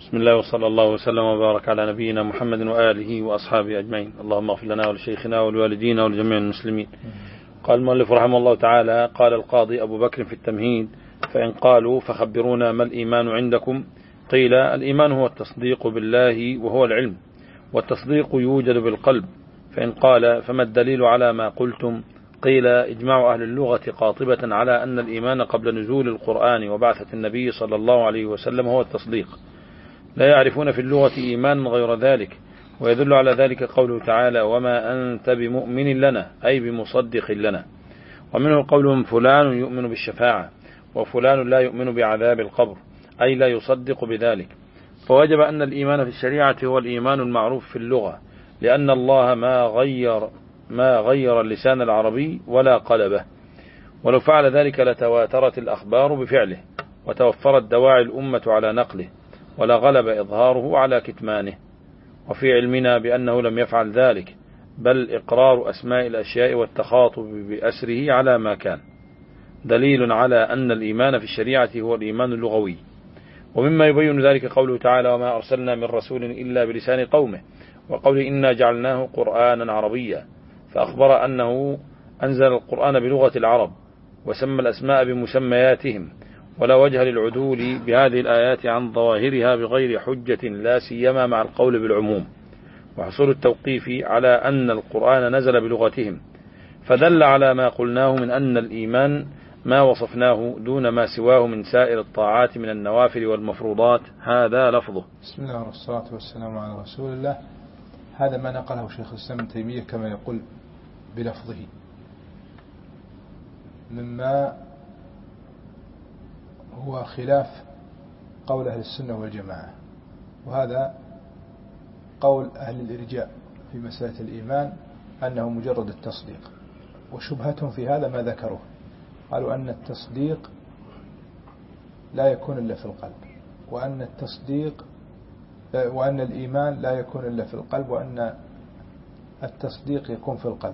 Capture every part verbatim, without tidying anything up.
بسم الله وصلى الله وسلم وبارك على نبينا محمد وآله وأصحابه أجمعين. اللهم اغفر لنا ولشيخنا ولوالدينا ولجميع المسلمين. قال المؤلف رحمه الله تعالى: قال القاضي أبو بكر في التمهيد: فإن قالوا فخبرونا ما الإيمان عندكم؟ قيل: الإيمان هو التصديق بالله وهو العلم، والتصديق يوجد بالقلب. فإن قال: فما الدليل على ما قلتم؟ قيل: إجماع أهل اللغة قاطبة على أن الإيمان قبل نزول القرآن وبعثة النبي صلى الله عليه وسلم هو التصديق، لا يعرفون في اللغة إيمان غير ذلك. ويدل على ذلك قوله تعالى: وما أنت بمؤمن لنا، أي بمصدق لنا. ومنه قولهم: فلان يؤمن بالشفاعة، وفلان لا يؤمن بعذاب القبر، أي لا يصدق بذلك. فوجب أن الإيمان في الشريعة هو الإيمان المعروف في اللغة، لأن الله ما غير ما غير اللسان العربي ولا قلبه، ولو فعل ذلك لتواترت الأخبار بفعله، وتوفرت دواعي الأمة على نقله، ولا غلب إظهاره على كتمانه. وفي علمنا بأنه لم يفعل ذلك، بل إقرار أسماء الأشياء والتخاطب بأسره على ما كان دليل على أن الإيمان في الشريعة هو الإيمان اللغوي. ومما يبين ذلك قوله تعالى: وما أرسلنا من رسول إلا بلسان قومه، وقوله: إنا جعلناه قرآنا عربيا، فأخبر أنه أنزل القرآن بلغة العرب، وسمى الأسماء بمسمياتهم، ولا وجه للعدول بهذه الآيات عن ظواهرها بغير حجة، لا سيما مع القول بالعموم وحصول التوقيف على أن القرآن نزل بلغتهم. فدل على ما قلناه من أن الإيمان ما وصفناه دون ما سواه من سائر الطاعات من النوافل والمفروضات. هذا لفظه. بسم الله والصلاة والسلام على رسول الله. هذا ما نقله شيخ الإسلام ابن تيمية كما يقول بلفظه، مما هو خلاف قول أهل السنة والجماعة، وهذا قول أهل الإرجاء في مسألة الإيمان أنه مجرد التصديق. وشبهتهم في هذا ما ذكروه، قالوا أن التصديق لا يكون إلا في القلب، وأن التصديق وأن الإيمان لا يكون إلا في القلب، وأن التصديق يكون في القلب،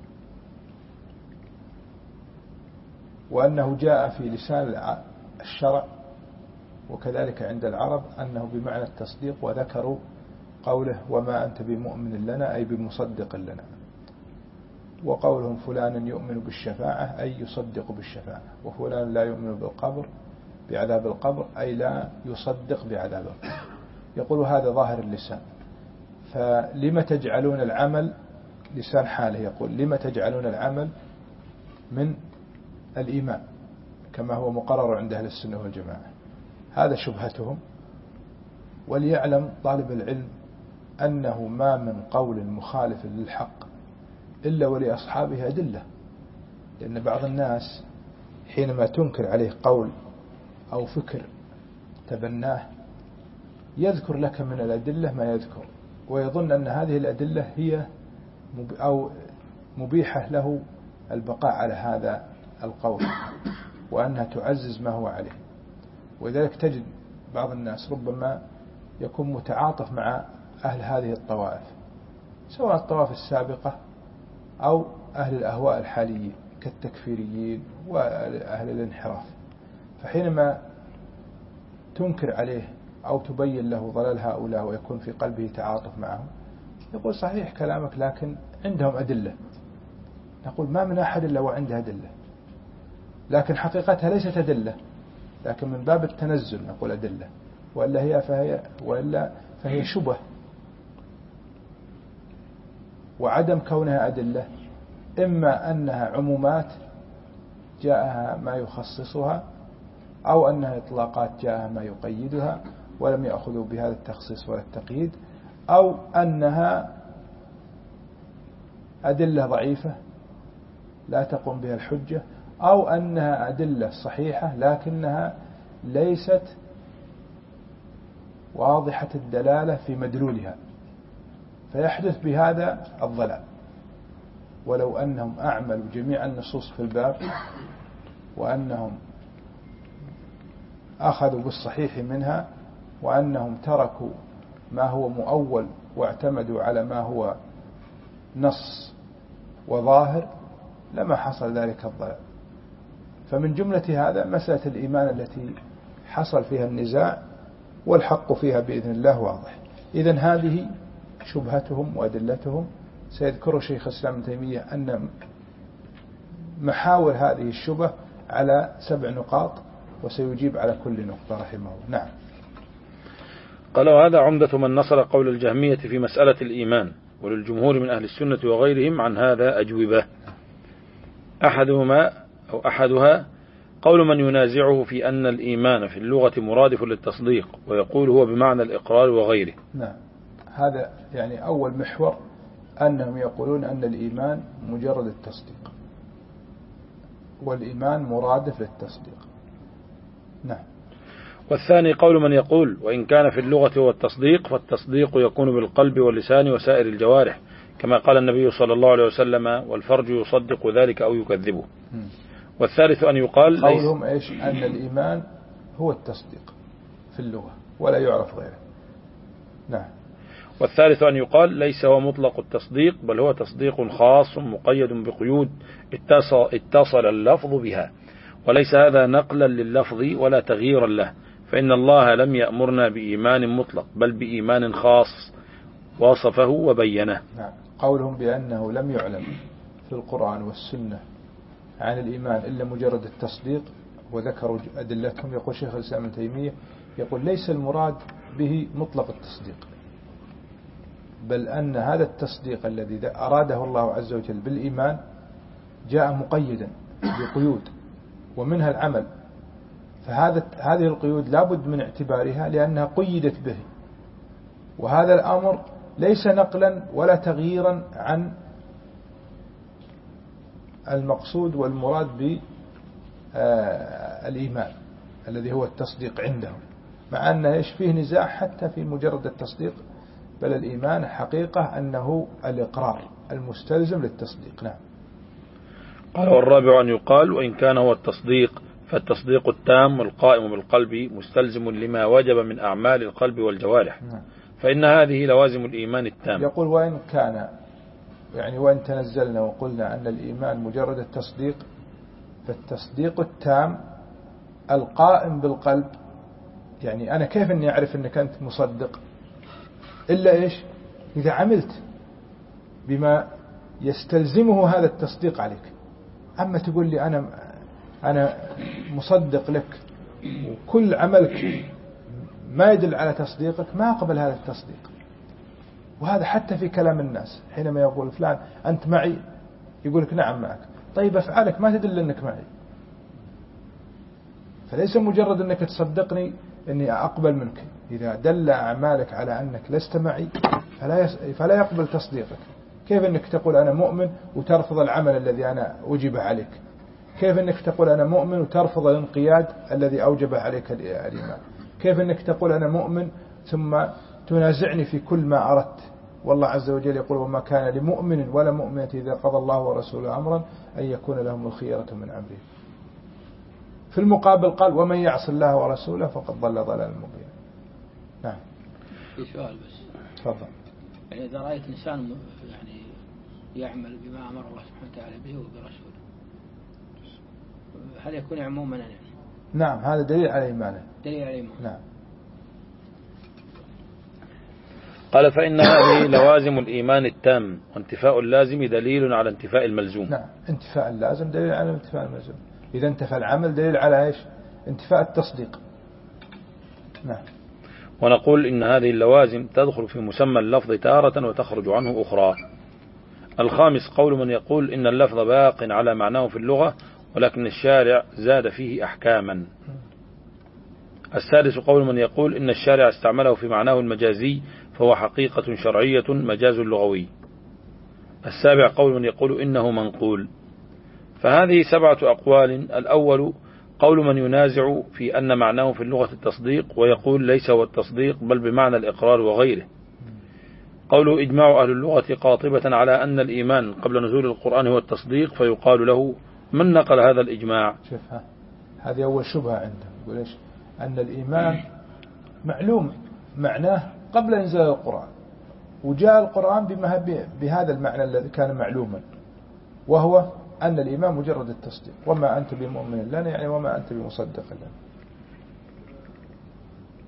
وأنه جاء في لسان الشرع وكذلك عند العرب أنه بمعنى التصديق، وذكروا قوله: وما أنت بمؤمن لنا، أي بمصدق لنا. وقولهم: فلان يؤمن بالشفاعة، أي يصدق بالشفاعة، وفلان لا يؤمن بالقبر بعذاب القبر، أي لا يصدق بعذاب القبر. يقول هذا ظاهر اللسان، فلما تجعلون العمل لسان حاله، يقول: لما تجعلون العمل من الإيمان كما هو مقرر عند أهل السنة والجماعة. هذا شبهتهم. وليعلم طالب العلم أنه ما من قول مخالف للحق إلا ولأصحابه أدلة، لأن بعض الناس حينما تنكر عليه قول أو فكر تبناه يذكر لك من الأدلة ما يذكر، ويظن أن هذه الأدلة هي أو مبيحة له البقاء على هذا القول، وأنها تعزز ما هو عليه. ولذلك تجد بعض الناس ربما يكون متعاطف مع أهل هذه الطوائف، سواء الطوائف السابقة أو أهل الأهواء الحاليين كالتكفيريين وأهل الانحراف. فحينما تنكر عليه أو تبين له ضلال هؤلاء ويكون في قلبه تعاطف معهم، يقول: صحيح كلامك، لكن عندهم أدلة. نقول: ما من أحد إلا وعنده أدلة، لكن حقيقتها ليست أدلة، لكن من باب التنزل نقول أدلة، وإلا هي فهي وإلا فهي شبه. وعدم كونها أدلة إما أنها عمومات جاءها ما يخصصها، أو أنها إطلاقات جاءها ما يقيدها ولم يأخذوا بهذا التخصيص ولا التقييد، أو أنها أدلة ضعيفة لا تقوم بها الحجة، أو أنها أدلة صحيحة لكنها ليست واضحة الدلالة في مدلولها، فيحدث بهذا الضلال. ولو أنهم أعملوا جميع النصوص في الباب، وأنهم أخذوا بالصحيح منها، وأنهم تركوا ما هو مؤول واعتمدوا على ما هو نص وظاهر، لما حصل ذلك الضلال. فمن جملة هذا مسألة الإيمان التي حصل فيها النزاع والحق فيها بإذن الله واضح. إذن هذه شبهتهم وأدلتهم. سيذكر شيخ الإسلام ابن تيمية أن محاور هذه الشبه على سبع نقاط، وسيجيب على كل نقطة رحمه الله. نعم. قال: وهذا عمدة من نصر قول الجهمية في مسألة الإيمان، وللجمهور من أهل السنة وغيرهم عن هذا أجوبة. أحدهما أو أحدها قول من ينازعه في أن الإيمان في اللغة مرادف للتصديق، ويقول هو بمعنى الإقرار وغيره. نعم، هذا يعني أول محور، أنهم يقولون أن الإيمان مجرد التصديق، والإيمان مرادف للتصديق. نعم. والثاني قول من يقول وإن كان في اللغة هو التصديق، فالتصديق يكون بالقلب واللسان وسائر الجوارح، كما قال النبي صلى الله عليه وسلم: والفرج يصدق ذلك أو يكذبه. م. والثالث أن يقال قولهم إيش؟ أن الإيمان هو التصديق في اللغة ولا يعرف غيره. نعم. والثالث أن يقال ليس هو مطلق التصديق، بل هو تصديق خاص مقيد بقيود اتصل اللفظ بها، وليس هذا نقلا لللفظ ولا تغييرا له، فإن الله لم يأمرنا بإيمان مطلق بل بإيمان خاص وصفه وبينه. نعم. قولهم بأنه لم يعلم في القرآن والسنة عن الإيمان إلا مجرد التصديق، وذكروا أدلتهم. يقول شيخ الإسلام ابن تيمية يقول ليس المراد به مطلق التصديق، بل أن هذا التصديق الذي أراده الله عز وجل بالإيمان جاء مقيدا بقيود، ومنها العمل، فهذا هذه القيود لابد من اعتبارها لأنها قيدت به، وهذا الأمر ليس نقلا ولا تغييرا عن المقصود والمراد بالإيمان الذي هو التصديق عندهم، مع أنه إيش فيه نزاع حتى في مجرد التصديق، بل الإيمان حقيقة أنه الإقرار المستلزم للتصديق. نعم. قال: والرابع أن يقال وإن كان هو التصديق، فالتصديق التام القائم بالقلب مستلزم لما وجب من أعمال القلب والجوارح. نعم. فإن هذه لوازم الإيمان التام. يقول وإن كان، يعني وإن تنزلنا وقلنا أن الإيمان مجرد التصديق، فالتصديق التام القائم بالقلب، يعني أنا كيف أني أعرف أنك أنت مصدق إلا إيش؟ إذا عملت بما يستلزمه هذا التصديق عليك. أما تقول لي أنا أنا مصدق لك وكل عملك ما يدل على تصديقك، ما أقبل هذا التصديق. وهذا حتى في كلام الناس، حينما يقول فلان أنت معي، يقول لك نعم معك، طيب أفعالك ما تدل أنك معي. فليس مجرد أنك تصدقني أني أقبل منك، إذا دل أعمالك على أنك لست معي فلا, يس... فلا يقبل تصديقك. كيف أنك تقول أنا مؤمن وترفض العمل الذي أنا أوجب عليك؟ كيف أنك تقول أنا مؤمن وترفض الانقياد الذي أوجب عليك الإيمان؟ كيف أنك تقول أنا مؤمن ثم تنازعني في كل ما أردت؟ والله عز وجل يقول وما كان لمؤمن ولا مؤمنة إذا قضى الله ورسوله أمرا أن يكون لهم الخيرة من أمره. في المقابل قال ومن يعص الله ورسوله فقد ضل ضلالا مبينا. نعم. في سؤال بس. تفضل. يعني إذا رأيت إنسان يعني يعمل بما أمر الله سبحانه وتعالى به وبرسوله، هل يكون عموما يعني؟ نعم، هذا دليل على إيمانه. دليل على إيمانه. نعم. قال فإن هذه لوازم الإيمان التام، وانتفاء اللازم دليل على انتفاء الملزوم. نعم، انتفاء اللازم دليل على انتفاء الملزوم. إذا انتفى العمل دليل على إيش؟ انتفاء التصديق. نعم. ونقول إن هذه اللوازم تدخل في مسمى اللفظ تارة وتخرج عنه أخرى. الخامس قول من يقول إن اللفظ باق على معناه في اللغة، ولكن الشارع زاد فيه أحكاما. السادس قول من يقول إن الشارع استعمله في معناه المجازي، فهو حقيقة شرعية مجاز لغوي. السابع قول من يقول إنه منقول. فهذه سبعة أقوال. الأول قول من ينازع في أن معناه في اللغة التصديق، ويقول ليس هو التصديق بل بمعنى الإقرار وغيره. قوله إجماع أهل اللغة قاطبة على أن الإيمان قبل نزول القرآن هو التصديق، فيقال له من نقل هذا الإجماع؟ شوفها، هذه أول شبهة عنده، يقول إيش؟ أن الإيمان معلوم معناه قبل إنزال القرآن، وجاء القرآن بهذا المعنى الذي كان معلوما، وهو أن الإيمان مجرد التصديق، وما أنت بمؤمن لنا، يعني وما أنت بمصدق لنا.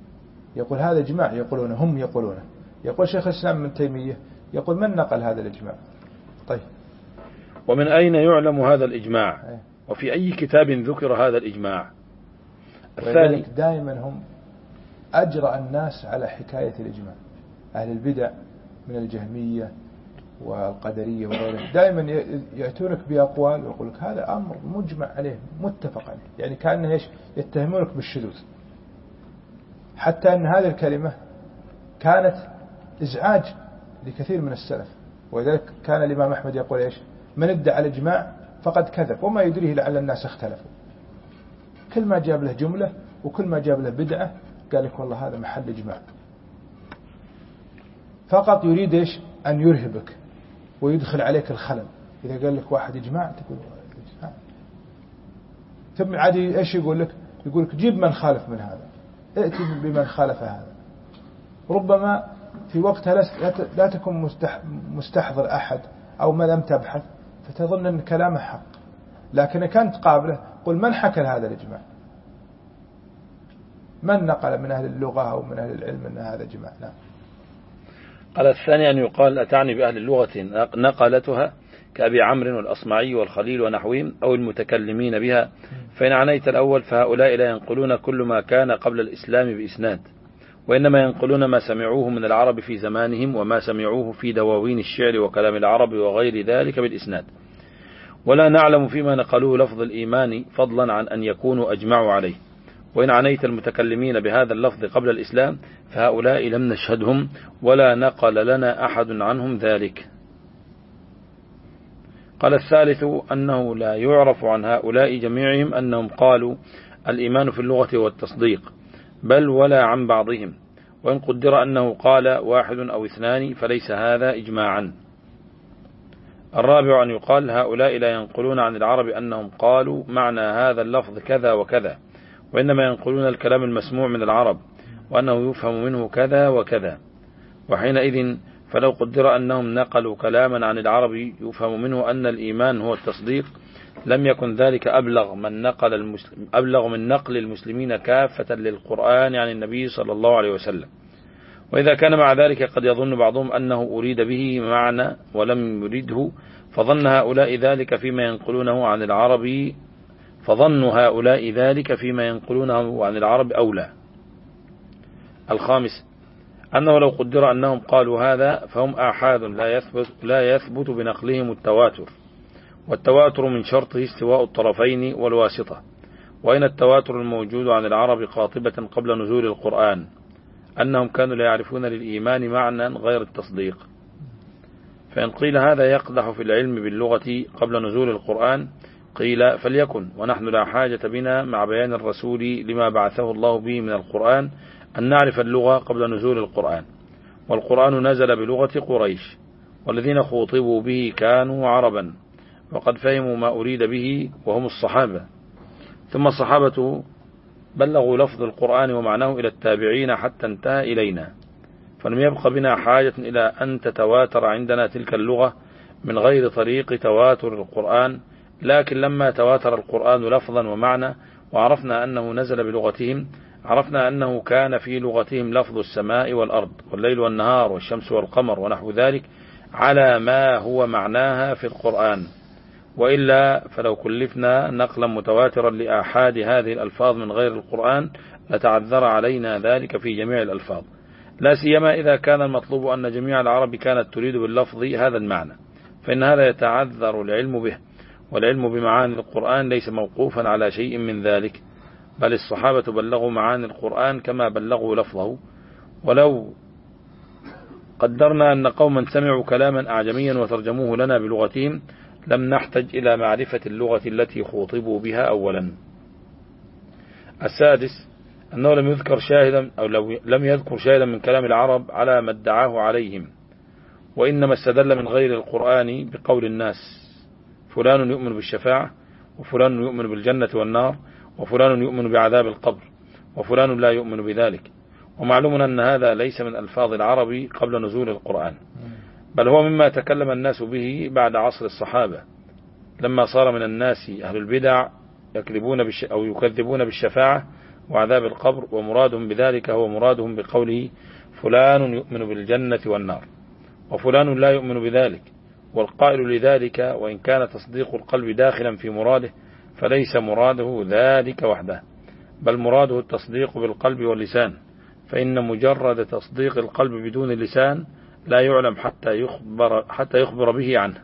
يقول هذا إجماع يقولونه هم يقولونه. يقول شيخ الإسلام ابن تيمية يقول من نقل هذا الإجماع؟ طيب ومن أين يعلم هذا الإجماع؟ وفي أي كتاب ذكر هذا الإجماع؟ الثاني دائما هم أجرأ الناس على حكاية الإجماع. أهل البدع من الجهمية والقدرية وغيرهم دائما يأتونك بأقوال ويقول لك هذا أمر مجمع عليه متفق عليه، يعني كأنه إيش يتهمونك بالشذوذ، حتى أن هذه الكلمة كانت إزعاج لكثير من السلف. ولذلك كان الإمام أحمد يقول إيش من ادعى الإجماع فقد كذب وما يدريه لعل الناس اختلفوا. كل ما جاب له جملة وكل ما جاب له بدعة قال لك والله هذا محل إجماع، فقط يريد إيش أن يرهبك ويدخل عليك الخلل. إذا قال لك واحد إجماع تقول إجماع، ثم عادي إيش يقول لك؟ يقول لك جيب من خالف من هذا، ائتي بمن خالف هذا. ربما في وقتها لا تكون مستحضر أحد أو ما لم تبحث فتظن أن كلامه حق، لكن كانت قابله قل من حكى هذا الإجماع، من نقل من أهل اللغة أو من أهل العلم أن هذا إجماع. نعم. قال الثاني أن يقال أتعني بأهل اللغة نقلتها كأبي عمرو والأصمعي والخليل ونحوهم أو المتكلمين بها، فإن عنيت الأول فهؤلاء لا ينقلون كل ما كان قبل الإسلام بإسناد، وإنما ينقلون ما سمعوه من العرب في زمانهم وما سمعوه في دواوين الشعر وكلام العرب وغير ذلك بالإسناد، ولا نعلم فيما نقلوه لفظ الإيمان فضلا عن أن يكونوا أجمعوا عليه. وإن عنيت المتكلمين بهذا اللفظ قبل الإسلام فهؤلاء لم نشهدهم ولا نقل لنا أحد عنهم ذلك. قال الثالث أنه لا يعرف عن هؤلاء جميعهم أنهم قالوا الإيمان في اللغة والتصديق، بل ولا عن بعضهم، وإن قدر أنه قال واحد أو اثنان فليس هذا إجماعا. الرابع أن يقال هؤلاء لا ينقلون عن العرب أنهم قالوا معنى هذا اللفظ كذا وكذا، وإنما ينقلون الكلام المسموع من العرب وأنه يفهم منه كذا وكذا. وحينئذ فلو قدر أنهم نقلوا كلاما عن العرب يفهم منه أن الإيمان هو التصديق لم يكن ذلك أبلغ من نقل المسلم أبلغ من نقل المسلمين كافة للقرآن عن النبي صلى الله عليه وسلم. وإذا كان مع ذلك قد يظن بعضهم أنه أريد به معنى ولم يريده فظن هؤلاء ذلك فيما ينقلونه عن العرب فظن هؤلاء ذلك فيما ينقلونه عن العرب أولى. الخامس أنه لو قدر أنهم قالوا هذا فهم آحاد لا يثبت, لا يثبت بنقلهم التواتر، والتواتر من شرطه استواء الطرفين والواسطة، وإن التواتر الموجود عن العرب قاطبة قبل نزول القرآن أنهم كانوا لا يعرفون للإيمان معنى غير التصديق. فإن قيل هذا يقدح في العلم باللغة قبل نزول القرآن قيل فليكن، ونحن لا حاجة بنا مع بيان الرسول لما بعثه الله به من القرآن أن نعرف اللغة قبل نزول القرآن، والقرآن نزل بلغة قريش والذين خوطبوا به كانوا عربا وقد فهموا ما أريد به وهم الصحابة، ثم الصحابة بلغوا لفظ القرآن ومعناه إلى التابعين حتى انتهى إلينا، فلم يبق بنا حاجة إلى أن تتواتر عندنا تلك اللغة من غير طريق تواتر القرآن. لكن لما تواتر القرآن لفظا ومعنى وعرفنا أنه نزل بلغتهم عرفنا أنه كان في لغتهم لفظ السماء والأرض والليل والنهار والشمس والقمر ونحو ذلك على ما هو معناها في القرآن، وإلا فلو كلفنا نقلا متواترا لآحاد هذه الألفاظ من غير القرآن لتعذر علينا ذلك في جميع الألفاظ، لا سيما إذا كان المطلوب أن جميع العرب كانت تريد باللفظ هذا المعنى، فإن هذا يتعذر العلم به، والعلم بمعاني القرآن ليس موقوفا على شيء من ذلك، بل الصحابة بلغوا معاني القرآن كما بلغوا لفظه. ولو قدرنا أن قوما سمعوا كلاما أعجميا وترجموه لنا بلغتهم لم نحتج إلى معرفة اللغة التي خوطبوا بها أولا. السادس أنه لم يذكر شاهدا أو لم يذكر شاهدا من كلام العرب على ما ادعاه عليهم، وإنما استدل من غير القرآن بقول الناس فلان يؤمن بالشفاعة، وفلان يؤمن بالجنة والنار، وفلان يؤمن بعذاب القبر، وفلان لا يؤمن بذلك. ومعلوم أن هذا ليس من ألفاظ العرب قبل نزول القرآن، بل هو مما تكلم الناس به بعد عصر الصحابة لما صار من الناس أهل البدع يكذبون بالش أو يكذبون بالشفاعة وعذاب القبر، ومرادهم بذلك هو مرادهم بقوله فلان يؤمن بالجنة والنار، وفلان لا يؤمن بذلك. والقائل لذلك وإن كان تصديق القلب داخلا في مراده فليس مراده ذلك وحده، بل مراده التصديق بالقلب واللسان، فإن مجرد تصديق القلب بدون اللسان لا يعلم حتى يخبر, حتى يخبر به عنه.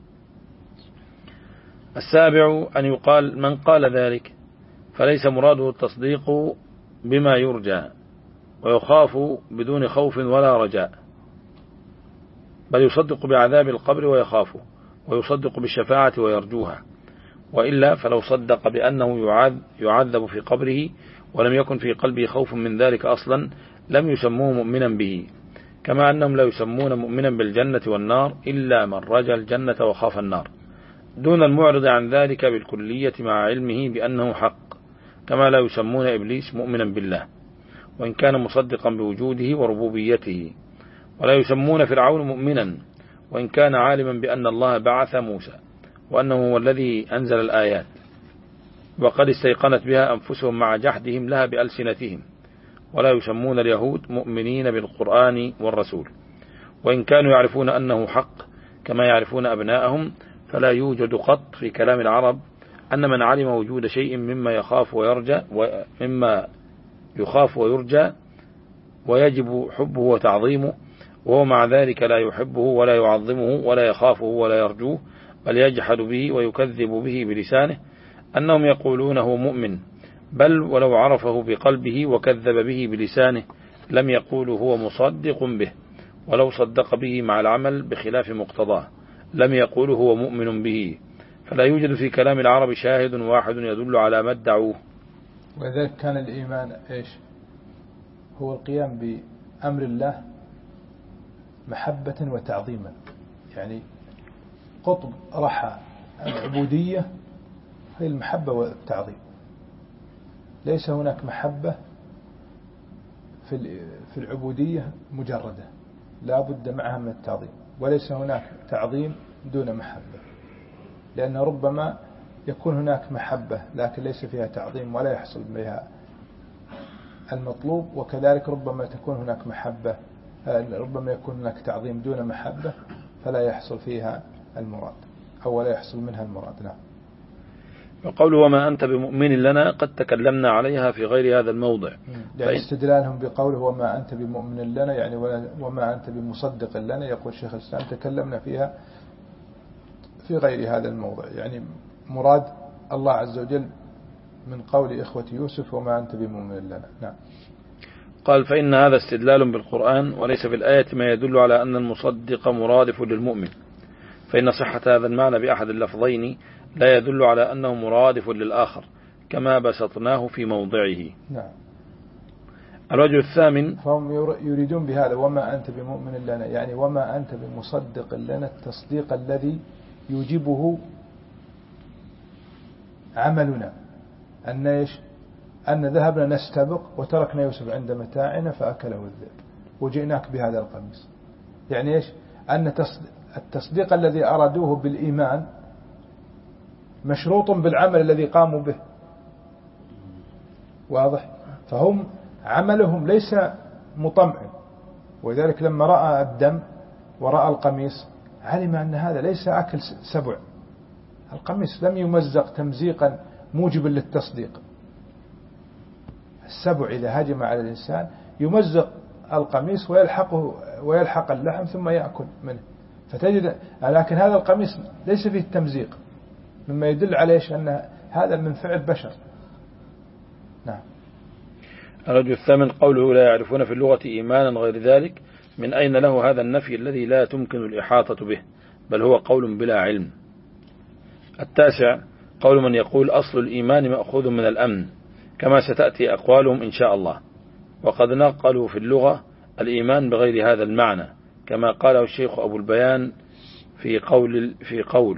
السابع أن يقال من قال ذلك فليس مراده التصديق بما يرجى ويخاف بدون خوف ولا رجاء، بل يصدق بعذاب القبر ويخافه، ويصدق بالشفاعة ويرجوها، وإلا فلو صدق بأنه يعذب في قبره ولم يكن في قلبه خوف من ذلك أصلا لم يسموه مؤمنا به، كما أنهم لا يسمون مؤمنا بالجنة والنار إلا من رجى الجنة وخاف النار، دون المعرض عن ذلك بالكلية مع علمه بأنه حق، كما لا يسمون إبليس مؤمنا بالله وإن كان مصدقا بوجوده وربوبيته، ولا يسمون فرعون مؤمنا وإن كان عالما بأن الله بعث موسى وأنه هو الذي أنزل الآيات، وقد استيقنت بها أنفسهم مع جحدهم لها بألسنتهم. ولا يسمون اليهود مؤمنين بالقرآن والرسول وإن كانوا يعرفون أنه حق كما يعرفون أبناءهم، فلا يوجد قط في كلام العرب أن من علم وجود شيء مما يخاف ويرجى ومما يخاف ويرجى ويجب حبه وتعظيمه وهو مع ذلك لا يحبه ولا يعظمه ولا يخافه ولا يرجوه، بل يجحد به ويكذب به بلسانه، أنهم يقولونه مؤمن، بل ولو عرفه بقلبه وكذب به بلسانه لم يقولوا هو مصدق به، ولو صدق به مع العمل بخلاف مقتضاه لم يقولوا هو مؤمن به. فلا يوجد في كلام العرب شاهد واحد يدل على ما ادعوه. ولذلك كان الإيمان إيش؟ هو القيام بأمر الله محبة وتعظيما، يعني قطب رحى العبودية هي المحبة والتعظيم، ليس هناك محبة في العبودية مجردة، لا بد معها من التعظيم، وليس هناك تعظيم دون محبة، لأن ربما يكون هناك محبة لكن ليس فيها تعظيم ولا يحصل بها المطلوب، وكذلك ربما تكون هناك محبة ربما يكون هناك تعظيم دون محبة فلا يحصل فيها المراد أو لا يحصل منها المراد. نعم. وقوله وما أنت بمؤمن لنا قد تكلمنا عليها في غير هذا الموضع، يعني استدلالهم بقوله وما أنت بمؤمن لنا يعني وما أنت بمصدق لنا، يقول شيخ الإسلام تكلمنا فيها في غير هذا الموضع، يعني مراد الله عز وجل من قول إخوة يوسف وما أنت بمؤمن لنا. نعم. قال فإن هذا استدلال بالقرآن وليس في الآية ما يدل على أن المصدق مرادف للمؤمن، فإن صحة هذا المعنى بأحد اللفظين لا يدل على أنه مرادف للآخر كما بسطناه في موضعه. نعم. الوجه الثامن فهم يريدون بهذا وما أنت بمؤمن لنا يعني وما أنت بمصدق لنا التصديق الذي يوجبه عملنا، أن إيش؟ أن ذهبنا نستبق وتركنا يوسف عند متاعنا فأكله الذئب وجئناك بهذا القميص، يعني إيش؟ أن التصديق الذي أرادوه بالإيمان مشروط بالعمل الذي قاموا به، واضح؟ فهم عملهم ليس مطمئن، وذلك لما رأى الدم ورأى القميص علم أن هذا ليس أكل سبع، القميص لم يمزق تمزيقا موجبا للتصديق، السبع إذا هجم على الإنسان يمزق القميص ويلحقه ويلحق اللحم ثم يأكل منه، فتجد لكن هذا القميص ليس فيه التمزيق، مما يدل عليه أن هذا من فعل بشر. نعم. الرجل الثامن قوله لا يعرفون في اللغة إيمانا غير ذلك، من أين له هذا النفي الذي لا تمكن الإحاطة به، بل هو قول بلا علم. التاسع قول من يقول أصل الإيمان مأخوذ من الأمن، كما ستأتي أقوالهم إن شاء الله، وقد نقلوا في اللغة الإيمان بغير هذا المعنى كما قاله الشيخ أبو البيان في قول في قول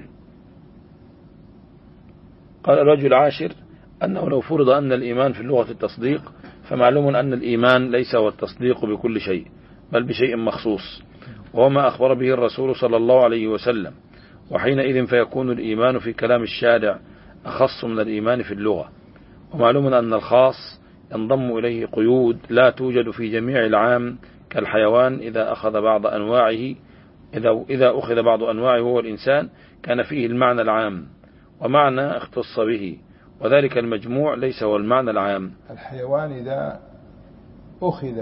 قال الرجل العاشر أنه لو فرض أن الإيمان في اللغة التصديق فمعلوم أن الإيمان ليس هو التصديق بكل شيء بل بشيء مخصوص، وهو ما أخبر به الرسول صلى الله عليه وسلم، وحينئذ فيكون الإيمان في كلام الشارع أخص من الإيمان في اللغة، ومعلوم أن الخاص ينضم إليه قيود لا توجد في جميع العام كالحيوان إذا أخذ بعض أنواعه إذا إذا أخذ بعض أنواعه هو الإنسان كان فيه المعنى العام ومعنى اختص به، وذلك المجموع ليس هو المعنى العام. الحيوان إذا أخذ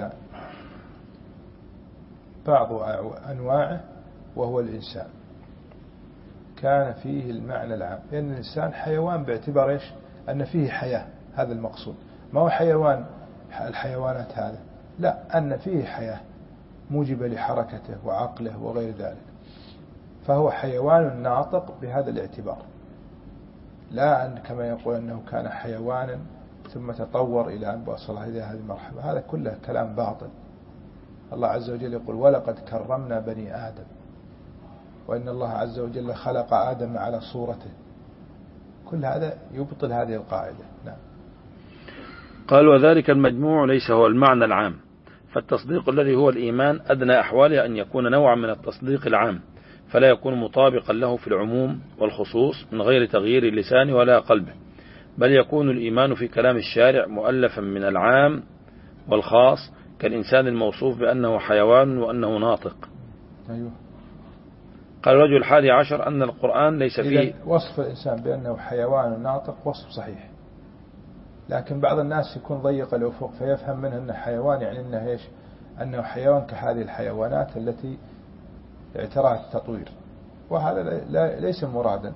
بعض أنواعه وهو الإنسان كان فيه المعنى العام، لأن الإنسان حيوان باعتبار إيش؟ أن فيه حياة، هذا المقصود، ما هو حيوان الحيوانات هذا، لا، أن فيه حياة موجبة لحركته وعقله وغير ذلك، فهو حيوان ناطق بهذا الاعتبار، لا أن كما يقول أنه كان حيوانا ثم تطور إلى أن وصل إلى هذه المرحلة، هذا كله كلام باطل. الله عز وجل يقول ولقد كرمنا بني آدم، وإن الله عز وجل خلق آدم على صورته، كل هذا يبطل هذه القاعدة. نعم. قال وذلك المجموع ليس هو المعنى العام، فالتصديق الذي هو الإيمان أدنى أحواله أن يكون نوعا من التصديق العام، فلا يكون مطابقا له في العموم والخصوص من غير تغيير اللسان ولا قلبه، بل يكون الإيمان في كلام الشارع مؤلفا من العام والخاص كالإنسان الموصوف بأنه حيوان وأنه ناطق. أيوه. قال الوجه الحادي عشر أن القرآن ليس فيه وصف الإنسان بأنه حيوان ناطق وصف صحيح، لكن بعض الناس يكون ضيق الأفق فيفهم منه أنه حيوان، يعني أنه إيش؟ أنه حيوان كهذه الحيوانات التي اعتراها التطوير، وهذا ليس مرادا.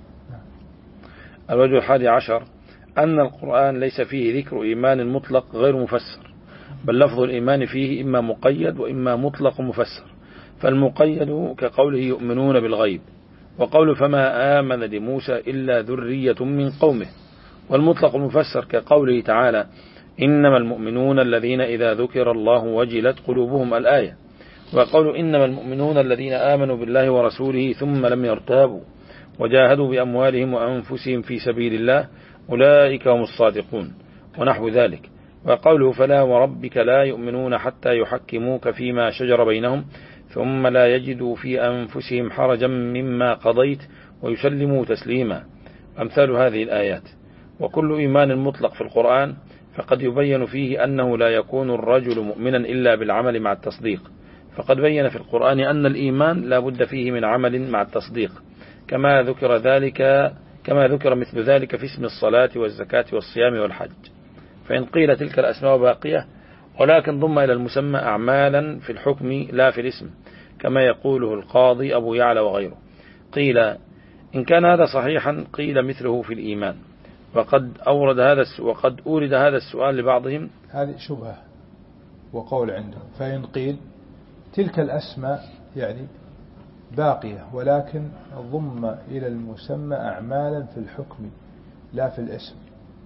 الوجه الحادي عشر أن القرآن ليس فيه ذكر إيمان مطلق غير مفسر، بل لفظ الإيمان فيه إما مقيد وإما مطلق مفسر، فالمقيد كقوله يؤمنون بالغيب، وقول فما آمن لموسى إلا ذرية من قومه، والمطلق المفسر كقوله تعالى إنما المؤمنون الذين إذا ذكر الله وجلت قلوبهم الآية، وقول إنما المؤمنون الذين آمنوا بالله ورسوله ثم لم يرتابوا وجاهدوا بأموالهم وأنفسهم في سبيل الله أولئك هم الصادقون، ونحو ذلك. وقوله فلا وربك لا يؤمنون حتى يحكموك فيما شجر بينهم ثم لا يجدوا في أنفسهم حرجا مما قضيت ويسلموا تسليما، أمثال هذه الآيات. وكل إيمان مطلق في القرآن فقد يبين فيه أنه لا يكون الرجل مؤمنا إلا بالعمل مع التصديق، فقد بين في القرآن أن الإيمان لا بد فيه من عمل مع التصديق، كما ذكر ذلك كما ذكر مثل ذلك في اسم الصلاة والزكاة والصيام والحج. فإن قيل تلك الأسماء باقية ولكن ضم إلى المسمى أعمالا في الحكم لا في الاسم، كما يقوله القاضي أبو يعلى وغيره. قيل إن كان هذا صحيحا قيل مثله في الإيمان، وقد أورد هذا وقد أورد هذا السؤال لبعضهم. هذه شبهة وقول عندهم، فإن قيل تلك الأسماء يعني باقية ولكن ضم إلى المسمى أعمالا في الحكم لا في الاسم،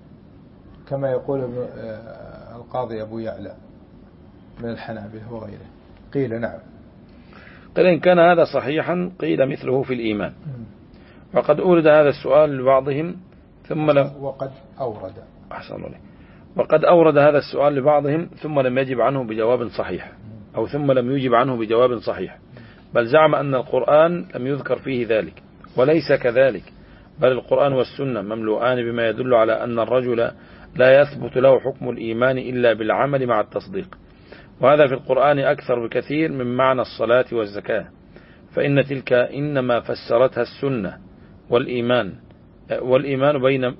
كما يقول القاضي أبو يعلى من الحنابلة وغيره. قيل نعم. قيل إن كان هذا صحيحا قيل مثله في الإيمان، وقد أورد هذا السؤال لبعضهم ثم لم وقد أورد أحسن الله وقد أورد هذا السؤال لبعضهم ثم لم يجب عنه بجواب صحيح، أو ثم لم يجب عنه بجواب صحيح، بل زعم أن القرآن لم يذكر فيه ذلك، وليس كذلك، بل القرآن والسنة مملوءان بما يدل على أن الرجل لا يثبت له حكم الإيمان إلا بالعمل مع التصديق، وهذا في القرآن أكثر بكثير من معنى الصلاة والزكاة، فإن تلك إنما فسرتها السنة، والإيمان والإيمان بين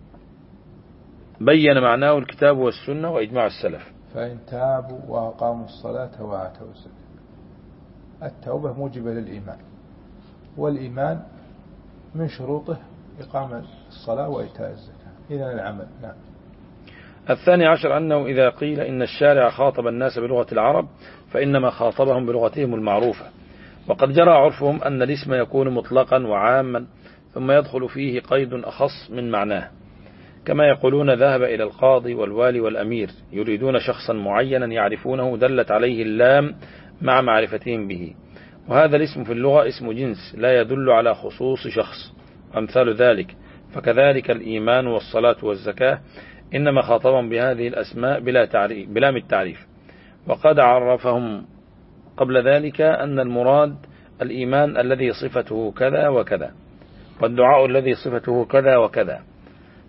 بين معناه الكتاب والسنة وإجماع السلف. فإن تابوا وأقاموا الصلاة وآتوا الزكاة، التوبة موجبة للإيمان، والإيمان من شروطه إقامة الصلاة وإيتاء الزكاة، إذن العمل. نعم. الثاني عشر أنه إذا قيل إن الشارع خاطب الناس بلغة العرب فإنما خاطبهم بلغتهم المعروفة، وقد جرى عرفهم أن الاسم يكون مطلقا وعاما ثم يدخل فيه قيد أخص من معناه، كما يقولون ذهب إلى القاضي والوالي والأمير، يريدون شخصا معينا يعرفونه دلت عليه اللام مع معرفتهم به، وهذا الاسم في اللغة اسم جنس لا يدل على خصوص شخص، وأمثال ذلك. فكذلك الإيمان والصلاة والزكاة إنما خاطبهم بهذه الأسماء بلا تعريف بلام التعريف، وقد عرفهم قبل ذلك أن المراد الإيمان الذي صفته كذا وكذا، والدعاء الذي صفته كذا وكذا،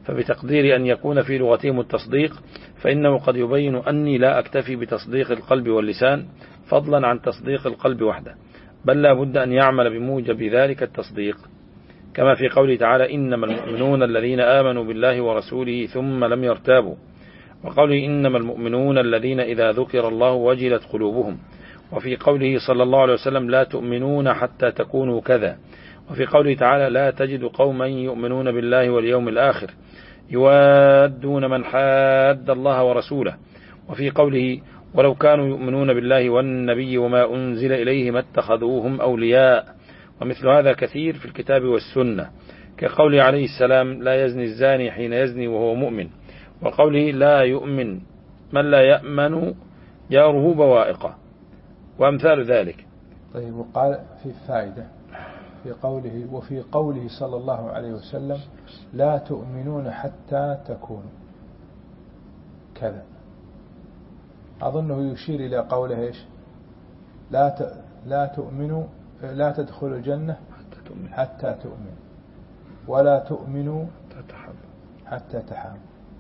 فبتقدير أن يكون في لغتهم التصديق، فإنه قد يبين أني لا أكتفي بتصديق القلب واللسان فضلا عن تصديق القلب وحده، بل لا بد أن يعمل بموجب ذلك التصديق، كما في قوله تعالى إنما المؤمنون الذين آمنوا بالله ورسوله ثم لم يرتابوا، وقوله إنما المؤمنون الذين إذا ذكر الله وجلت قلوبهم، وفي قوله صلى الله عليه وسلم لا تؤمنون حتى تكونوا كذا، وفي قوله تعالى لا تجد قوما يؤمنون بالله واليوم الآخر يوادون من حاد الله ورسوله، وفي قوله ولو كانوا يؤمنون بالله والنبي وما أنزل إليه ما اتخذوهم أولياء، ومثل هذا كثير في الكتاب والسنة، كقوله عليه السلام لا يزني الزاني حين يزني وهو مؤمن، وقوله لا يؤمن من لا يأمن جاره بوائقه، وأمثال ذلك. طيب، وقال في فائدة في قوله وفي قوله صلى الله عليه وسلم لا تؤمنون حتى تكونوا كذا، أظنه يشير إلى قوله إيش لا ت... لا تؤمنوا لا تدخلوا الجنة حتى تؤمنوا ولا تؤمنوا حتى تحابوا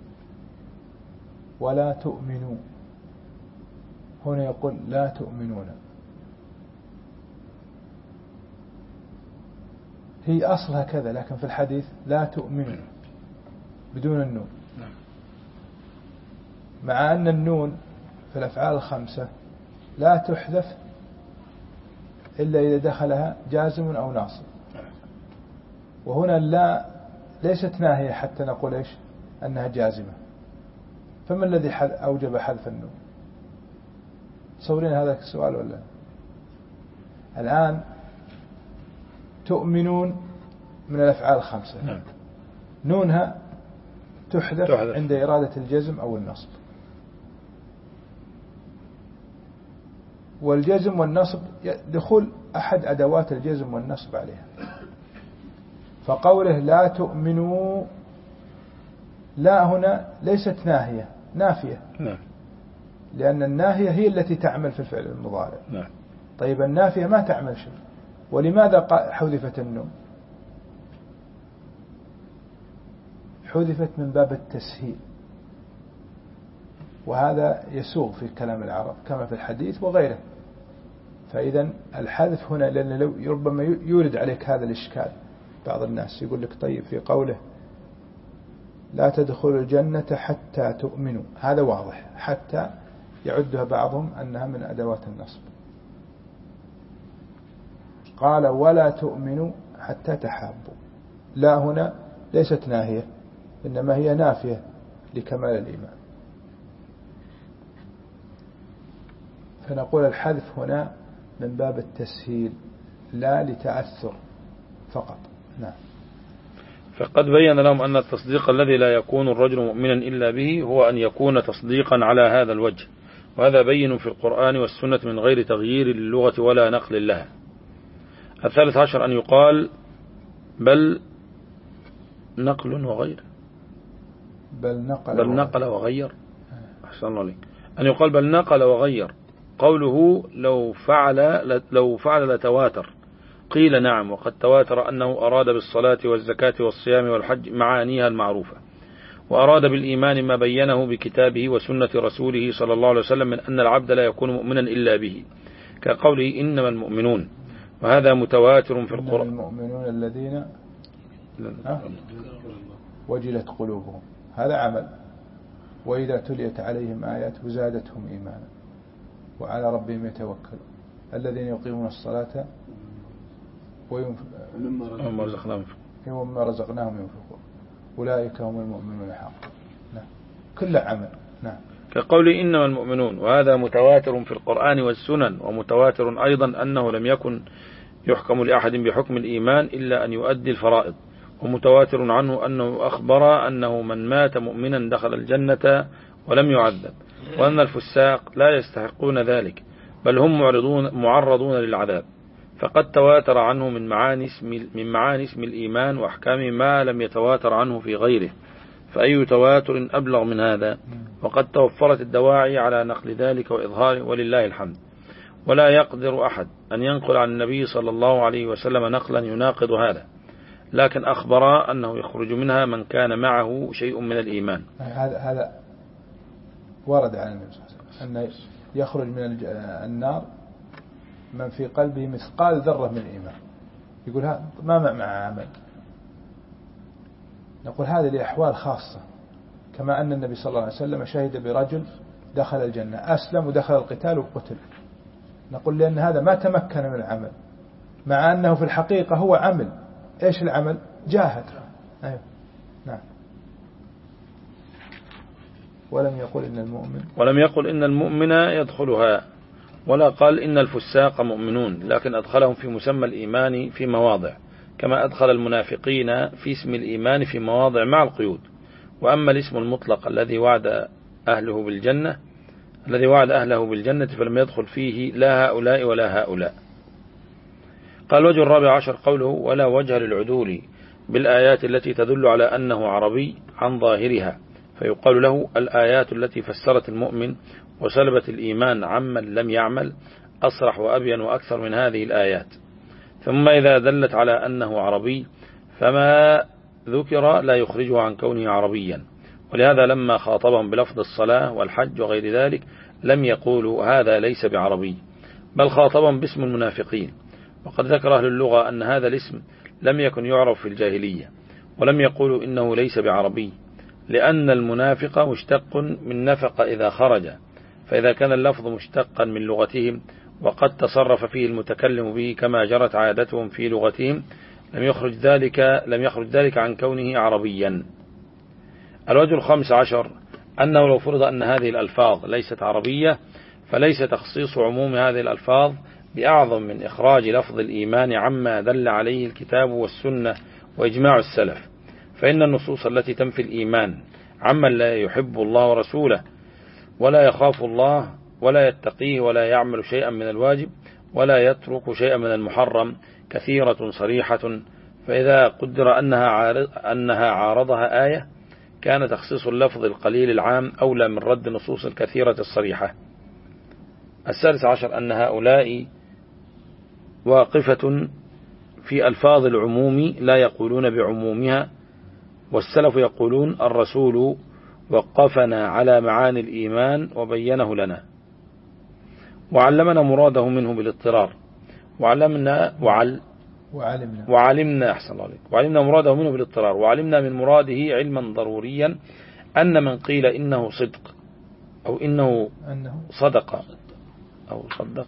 ولا تؤمنوا، هنا يقول لا تؤمنون، هي أصلها كذا لكن في الحديث لا تؤمنون بدون النون، مع أن النون في الأفعال الخمسة لا تحذف إلا إذا دخلها جازم أو ناصب، وهنا لا ليست ناهية حتى نقول إيش أنها جازمة، فما الذي أوجب حذف النون؟ تصورين هذا السؤال ولا؟ الآن تؤمنون من الأفعال الخمسة نعم. نونها تحذف, تحذف عند إرادة الجزم أو النصب، والجزم والنصب دخول أحد أدوات الجزم والنصب عليها، فقوله لا تؤمنوا لا هنا ليست ناهية نافية نعم. لأن الناهية هي التي تعمل في الفعل المضارع نعم. طيب النافية ما تعمل شيء، ولماذا حذفت النون؟ حذفت من باب التسهيل، وهذا يسوغ في كلام العرب كما في الحديث وغيره، فإذا الحذف هنا لأن لو ربما يورد عليك هذا الإشكال، بعض الناس يقول لك طيب في قوله لا تدخلوا الجنة حتى تؤمنوا، هذا واضح، حتى يعدها بعضهم أنها من أدوات النصب، قال ولا تؤمنوا حتى تحابوا، لا هنا ليست ناهية إنما هي نافية لكمال الإيمان، فنقول الحذف هنا من باب التسهيل لا لتأثر فقط. نعم. فقد بين لهم أن التصديق الذي لا يكون الرجل مؤمنا إلا به هو أن يكون تصديقا على هذا الوجه، وهذا بين في القرآن والسنة من غير تغيير للغة ولا نقل لها. الثالث عشر أن يقال بل نقل وغير بل نقل, بل نقل وغير أحسن الله عليك. أن يقال بل نقل وغير، قوله لو فعل لو فعل لتواتر، قيل نعم، وقد تواتر أنه أراد بالصلاة والزكاة والصيام والحج معانيها المعروفة، وأراد بالإيمان ما بينه بكتابه وسنة رسوله صلى الله عليه وسلم من أن العبد لا يكون مؤمنا إلا به، كقوله إنما المؤمنون، وهذا متواتر في القرآن. المؤمنون الذين وجلت قلوبهم، هذا عمل، وإذا تليت عليهم آيات وزادتهم إيمانا وعلى ربهم يتوكلون الذين يقيمون الصلاة ومما رزقناهم ينفقون أولئك هم المؤمنون حقا. نعم. كل عمل. نعم. كقول إنما المؤمنون، وهذا متواتر في القرآن والسنن، ومتواتر أيضا أنه لم يكن يحكم لأحد بحكم الإيمان إلا أن يؤدي الفرائض، ومتواتر عنه أنه أخبر أنه من مات مؤمنا دخل الجنة ولم يعذب، وأن الفساق لا يستحقون ذلك بل هم معرضون معرضون للعذاب، فقد تواتر عنه من معاني اسم من معاني اسم الإيمان وأحكام ما لم يتواتر عنه في غيره، فأي تواتر أبلغ من هذا؟ وقد توفرت الدواعي على نقل ذلك وإظهاره ولله الحمد، ولا يقدر أحد أن ينقل عن النبي صلى الله عليه وسلم نقلا يناقض هذا، لكن أخبر أنه يخرج منها من كان معه شيء من الإيمان. هذا هذا ورد عن النبي صلى الله عليه وسلم أن يخرج من النار من في قلبه مثقال ذرة من الإيمان. يقول هذا ما مع عمل. نقول هذه لأحوال خاصة، كما أن النبي صلى الله عليه وسلم شهد برجل دخل الجنة أسلم ودخل القتال وقتل. نقول لأن هذا ما تمكن من العمل، مع أنه في الحقيقة هو عمل. إيش العمل؟ جاهد. أيوه. نعم. ولم يقل إن المؤمن ولم يقل إن المؤمن يدخلها، ولا قال إن الفساق مؤمنون، لكن أدخلهم في مسمى الإيمان في مواضع، كما أدخل المنافقين في اسم الإيمان في مواضع مع القيود. وأما الاسم المطلق الذي وعد أهله بالجنة الذي وعد أهله بالجنة فلم يدخل فيه لا هؤلاء ولا هؤلاء. قال الوجه الرابع عشر قوله ولا وجه للعدول بالآيات التي تدل على أنه عربي عن ظاهرها، فيقال له الآيات التي فسرت المؤمن وسلبت الإيمان عمن لم يعمل أصرح وأبين وأكثر من هذه الآيات. ثم إذا دلت على أنه عربي فما ذكر لا يخرجه عن كونه عربيا، ولهذا لما خاطبهم بلفظ الصلاة والحج وغير ذلك لم يقولوا هذا ليس بعربي، بل خاطبهم باسم المنافقين. وقد ذكر أهل اللغة أن هذا الاسم لم يكن يعرف في الجاهلية، ولم يقولوا إنه ليس بعربي، لأن المنافق مشتق من نفق إذا خرج، فإذا كان اللفظ مشتقا من لغتهم وقد تصرف فيه المتكلم به كما جرت عادتهم في لغتهم لم يخرج ذلك لم يخرج ذلك عن كونه عربيا. الوجه الخامس عشر أنه لو فرض أن هذه الألفاظ ليست عربية فليس تخصيص عموم هذه الألفاظ بأعظم من إخراج لفظ الإيمان عما دل عليه الكتاب والسنة وإجماع السلف، فإن النصوص التي تنفي الإيمان عمن لا يحب الله ورسوله ولا يخاف الله ولا يتقيه ولا يعمل شيئا من الواجب ولا يترك شيئا من المحرم كثيرة صريحة، فإذا قدر أنها عارض أنها عارضها آية كان تخصيص اللفظ القليل العام أولى من رد النصوص الكثيرة الصريحة. السادس عشر أن هؤلاء واقفة في ألفاظ العموم لا يقولون بعمومها، والسلف يقولون الرسول وقفنا على معاني الإيمان وبينه لنا وعلمنا مراده منه بالاضطرار وعلمنا وعل وعلمنا وعلمنا أحسن الله عليك وعلمنا مراده منه بالاضطرار وعلمنا من مراده علما ضروريا أن من قيل إنه صدق أو إنه أنه صدق أو صدق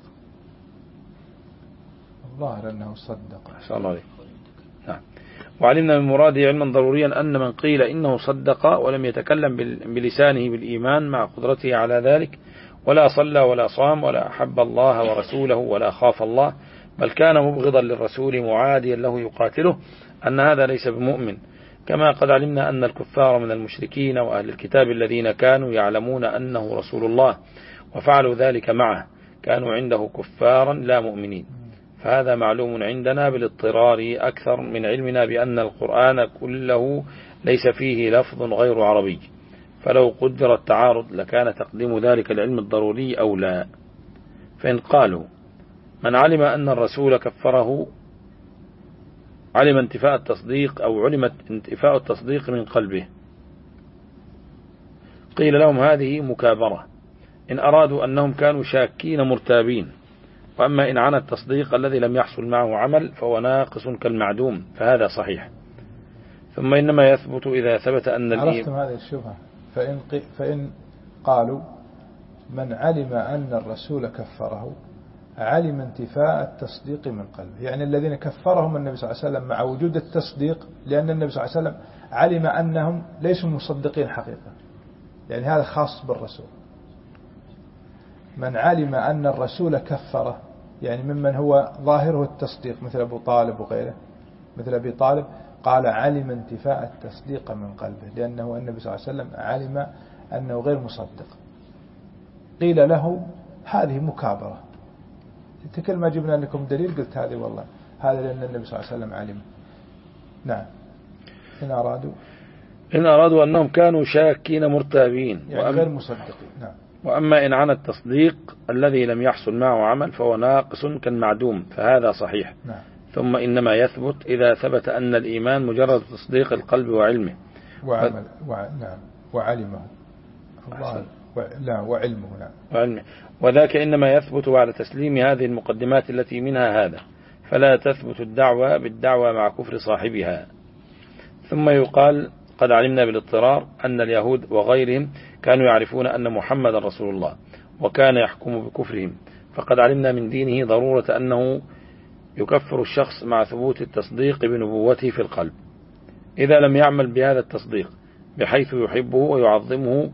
الظاهر أنه صدق أحسن الله عليك نعم. وعلمنا من مراده علما ضروريا أن من قيل إنه صدق ولم يتكلم بلسانه بالإيمان مع قدرته على ذلك ولا صلى ولا صام ولا أحب الله ورسوله ولا خاف الله بل كان مبغضا للرسول معاديا له يقاتله أن هذا ليس بمؤمن، كما قد علمنا أن الكفار من المشركين وأهل الكتاب الذين كانوا يعلمون أنه رسول الله وفعلوا ذلك معه كانوا عنده كفارا لا مؤمنين، فهذا معلوم عندنا بالاضطرار أكثر من علمنا بأن القرآن كله ليس فيه لفظ غير عربي، فلو قدر التعارض لكان تقديم ذلك العلم الضروري أولى. فإن قالوا من علم أن الرسول كفره علم انتفاء التصديق أو علمت انتفاء التصديق من قلبه، قيل لهم هذه مكابرة إن أرادوا أنهم كانوا شاكين مرتابين، وأما إن عن التصديق الذي لم يحصل معه عمل فهو ناقص كالمعدوم فهذا صحيح. ثم إنما يثبت إذا ثبت أن عرفتم هذه الشبهة. فإن, فإن قالوا من علم أن الرسول كفره علم انتفاء التصديق من قلبه، يعني الذين كفرهم النبي صلى الله عليه وسلم مع وجود التصديق، لأن النبي صلى الله عليه وسلم علم أنهم ليسوا مصدقين حقيقة، يعني هذا خاص بالرسول. من علم أن الرسول كفره يعني ممن هو ظاهره التصديق مثل أبو طالب وغيره، مثل أبي طالب قال علم انتفاء التصديق من قلبه لأنه النبي صلى الله عليه وسلم علم أنه غير مصدق. قيل له هذه مكابرة، انت كل ما جبنا لكم دليل قلت هذه والله هذا لأن النبي صلى الله عليه وسلم علم. نعم. إن أرادوا إن أرادوا أنهم كانوا شاكين مرتابين يعني غير مصدقين. نعم. وأما إن عن التصديق الذي لم يحصل معه عمل فهو ناقص كالمعدوم فهذا صحيح. نعم. ثم إنما يثبت إذا ثبت أن الإيمان مجرد تصديق القلب وعلمه وعمل و... نعم وعلمه الله و... لا وعلمه نعم وعلمه وذاك إنما يثبت بعد تسليم هذه المقدمات التي منها هذا، فلا تثبت الدعوة بالدعوة مع كفر صاحبها. ثم يقال قد علمنا بالاضطرار أن اليهود وغيرهم كانوا يعرفون أن محمد رسول الله وكان يحكم بكفرهم، فقد علمنا من دينه ضرورة أنه يكفر الشخص مع ثبوت التصديق بنبوته في القلب إذا لم يعمل بهذا التصديق بحيث يحبه ويعظمه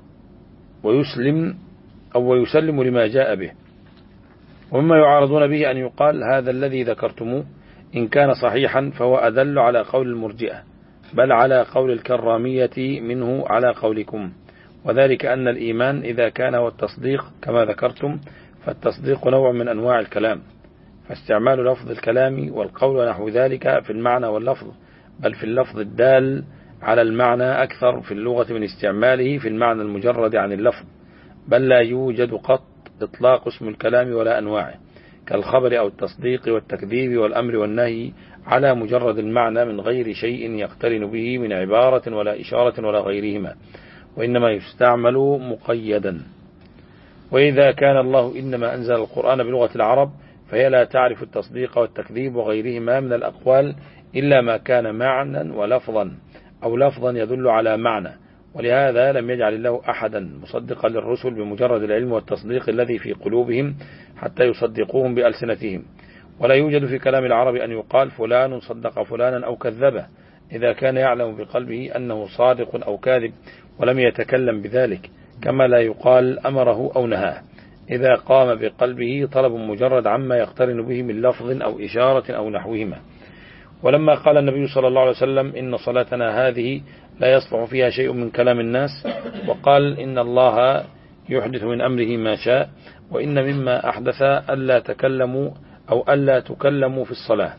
ويسلم أو يسلم لما جاء به. ومما يعارضون به أن يقال هذا الذي ذكرتموه إن كان صحيحا فهو أدل على قول المرجئة، بل على قول الكرامية منه على قولكم، وذلك أن الإيمان إذا كان هو التصديق كما ذكرتم فالتصديق نوع من أنواع الكلام، فاستعمال لفظ الكلام والقول ونحو ذلك في المعنى واللفظ، بل في اللفظ الدال على المعنى أكثر في اللغة من استعماله في المعنى المجرد عن اللفظ، بل لا يوجد قط إطلاق اسم الكلام ولا أنواعه كالخبر أو التصديق والتكذيب والأمر والنهي على مجرد المعنى من غير شيء يقترن به من عبارة ولا إشارة ولا غيرهما، وإنما يستعمل مقيدا. وإذا كان الله إنما أنزل القرآن بلغة العرب فهي لا تعرف التصديق والتكذيب وغيرهما من الأقوال إلا ما كان معنى ولفظا أو لفظا يدل على معنى، ولهذا لم يجعل الله أحدا مصدقا للرسل بمجرد العلم والتصديق الذي في قلوبهم حتى يصدقوهم بألسنتهم. ولا يوجد في كلام العرب أن يقال فلان صدق فلانا أو كذبه إذا كان يعلم بقلبه أنه صادق أو كاذب ولم يتكلم بذلك، كما لا يقال أمره أو نهاه إذا قام بقلبه طلب مجرد عما يقترن به من لفظ أو إشارة أو نحوهما. ولما قال النبي صلى الله عليه وسلم إن صلاتنا هذه لا يصلح فيها شيء من كلام الناس، وقال إن الله يحدث من أمره ما شاء، وإن مما أحدث ألا تكلموا أو ألا تكلموا في الصلاة،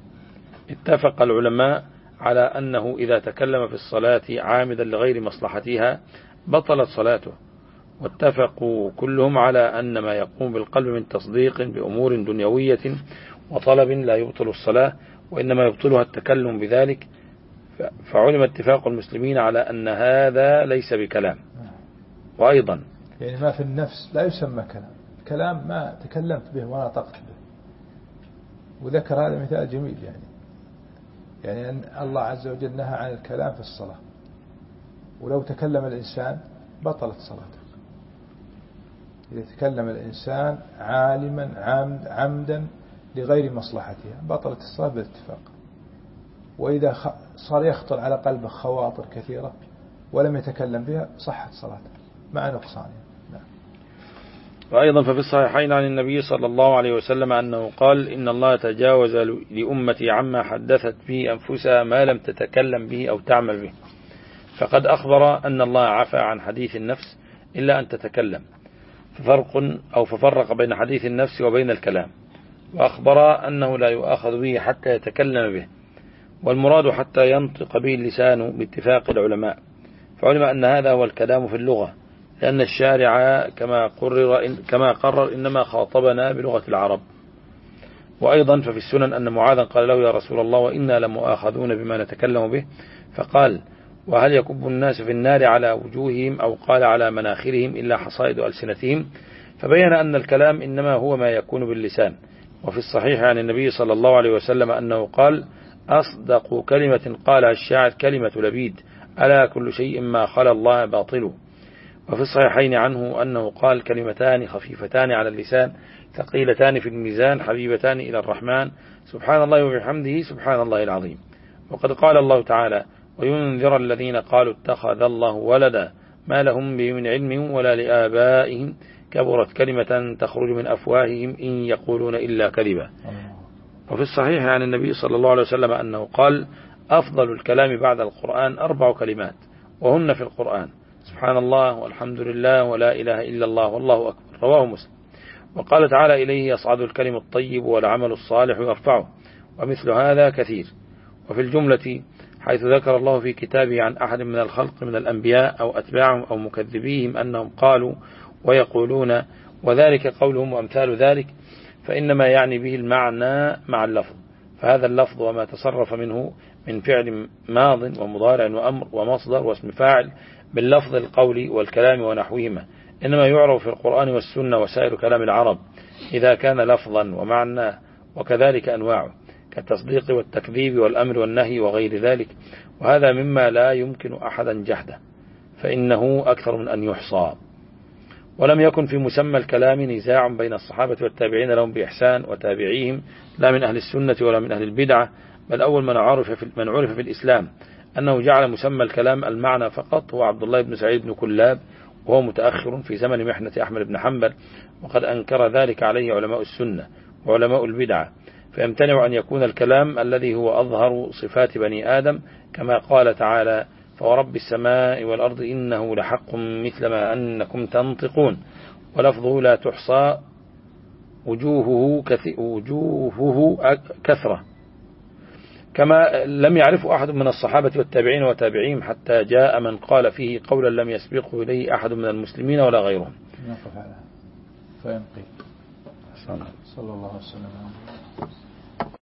اتفق العلماء على أنه إذا تكلم في الصلاة عامدا لغير مصلحتها بطلت صلاته، واتفقوا كلهم على أن ما يقوم بالقلب من تصديق بأمور دنيوية وطلب لا يبطل الصلاة وإنما يبطلها التكلم بذلك، فعلم اتفاق المسلمين على أن هذا ليس بكلام. وأيضا يعني ما في النفس لا يسمى كلام، كلام ما تكلمت به ولا نطقت به، وذكر هذا مثال جميل يعني يعني أن الله عز وجل نهى عن الكلام في الصلاة، ولو تكلم الإنسان بطلت صلاته. إذا تكلم الإنسان عالما عمد عمدا لغير مصلحتها بطلت الصلاة بالاتفاق. وإذا صار يخطر على قلبه خواطر كثيرة ولم يتكلم بها صحت صلاته مع نقصانها. نعم. وأيضا ففي الصحيحين عن النبي صلى الله عليه وسلم أنه قال إن الله تجاوز لأمتي عما حدثت به أنفسها ما لم تتكلم به أو تعمل به، فقد أخبر أن الله عفى عن حديث النفس إلا أن تتكلم، ففرق أو ففرق بين حديث النفس وبين الكلام، وأخبر أنه لا يؤاخذ به حتى يتكلم به، والمراد حتى ينطق به اللسان باتفاق العلماء، فعلم أن هذا هو الكلام في اللغة، لأن الشارع كما قرر إن كما قرر إنما خاطبنا بلغة العرب. وأيضا ففي السنن أن معاذا قال له يا رسول الله وإنا لمؤاخذون بما نتكلم به، فقال وهل يكب الناس في النار على وجوههم أو قال على مناخرهم إلا حصائد ألسنتهم، فبين أن الكلام إنما هو ما يكون باللسان. وفي الصحيح عن النبي صلى الله عليه وسلم أنه قال أصدق كلمة قالها الشاعر كلمة لبيد ألا كل شيء ما خلا الله باطل. وفي الصحيحين عنه أنه قال كلمتان خفيفتان على اللسان ثقيلتان في الميزان حبيبتان إلى الرحمن سبحان الله وبحمده سبحان الله العظيم. وقد قال الله تعالى وينذر الذين قالوا اتخذ الله ولدا ما لهم به من علم ولا لآبائهم كبرت كلمة تخرج من أفواههم إن يقولون إلا كذبا. وفي الصحيح عن النبي صلى الله عليه وسلم أنه قال أفضل الكلام بعد القرآن أربع كلمات وهن في القرآن سبحان الله والحمد لله ولا إله إلا الله والله أكبر، رواه مسلم. وقال تعالى إليه يصعد الكلم الطيب والعمل الصالح يرفعه، ومثل هذا كثير. وفي الجملة حيث ذكر الله في كتابه عن أحد من الخلق من الأنبياء أو أتباعهم أو مكذبيهم أنهم قالوا ويقولون وذلك قولهم وأمثال ذلك، فإنما يعني به المعنى مع اللفظ، فهذا اللفظ وما تصرف منه من فعل ماض ومضارع وأمر ومصدر واسم فاعل باللفظ القولي والكلام ونحوهما إنما يعرف في القرآن والسنة وسائر كلام العرب إذا كان لفظا ومعنى، وكذلك أنواعه كالتصديق والتكذيب والأمر والنهي وغير ذلك، وهذا مما لا يمكن أحدا جحده فإنه أكثر من أن يحصى. ولم يكن في مسمى الكلام نزاع بين الصحابة والتابعين لهم بإحسان وتابعيهم لا من أهل السنة ولا من أهل البدعة، بل أول من عرف في, من عرف في الإسلام أنه جعل مسمى الكلام المعنى فقط هو عبد الله بن سعيد بن كلاب، وهو متأخر في زمن محنة أحمد بن حنبل، وقد أنكر ذلك عليه علماء السنة وعلماء البدعة، فيمتنع أن يكون الكلام الذي هو أظهر صفات بني آدم كما قال تعالى فورب السماء والأرض إنه لحق مثل ما أنكم تنطقون، ولفظه لا تحصى وجوهه, وجوهه كثرة، كما لم يعرفه أحد من الصحابة والتابعين وتابعيهم حتى جاء من قال فيه قولا لم يسبقه إليه أحد من المسلمين ولا غيرهم. نقف على فينقي صلى الله عليه وسلم.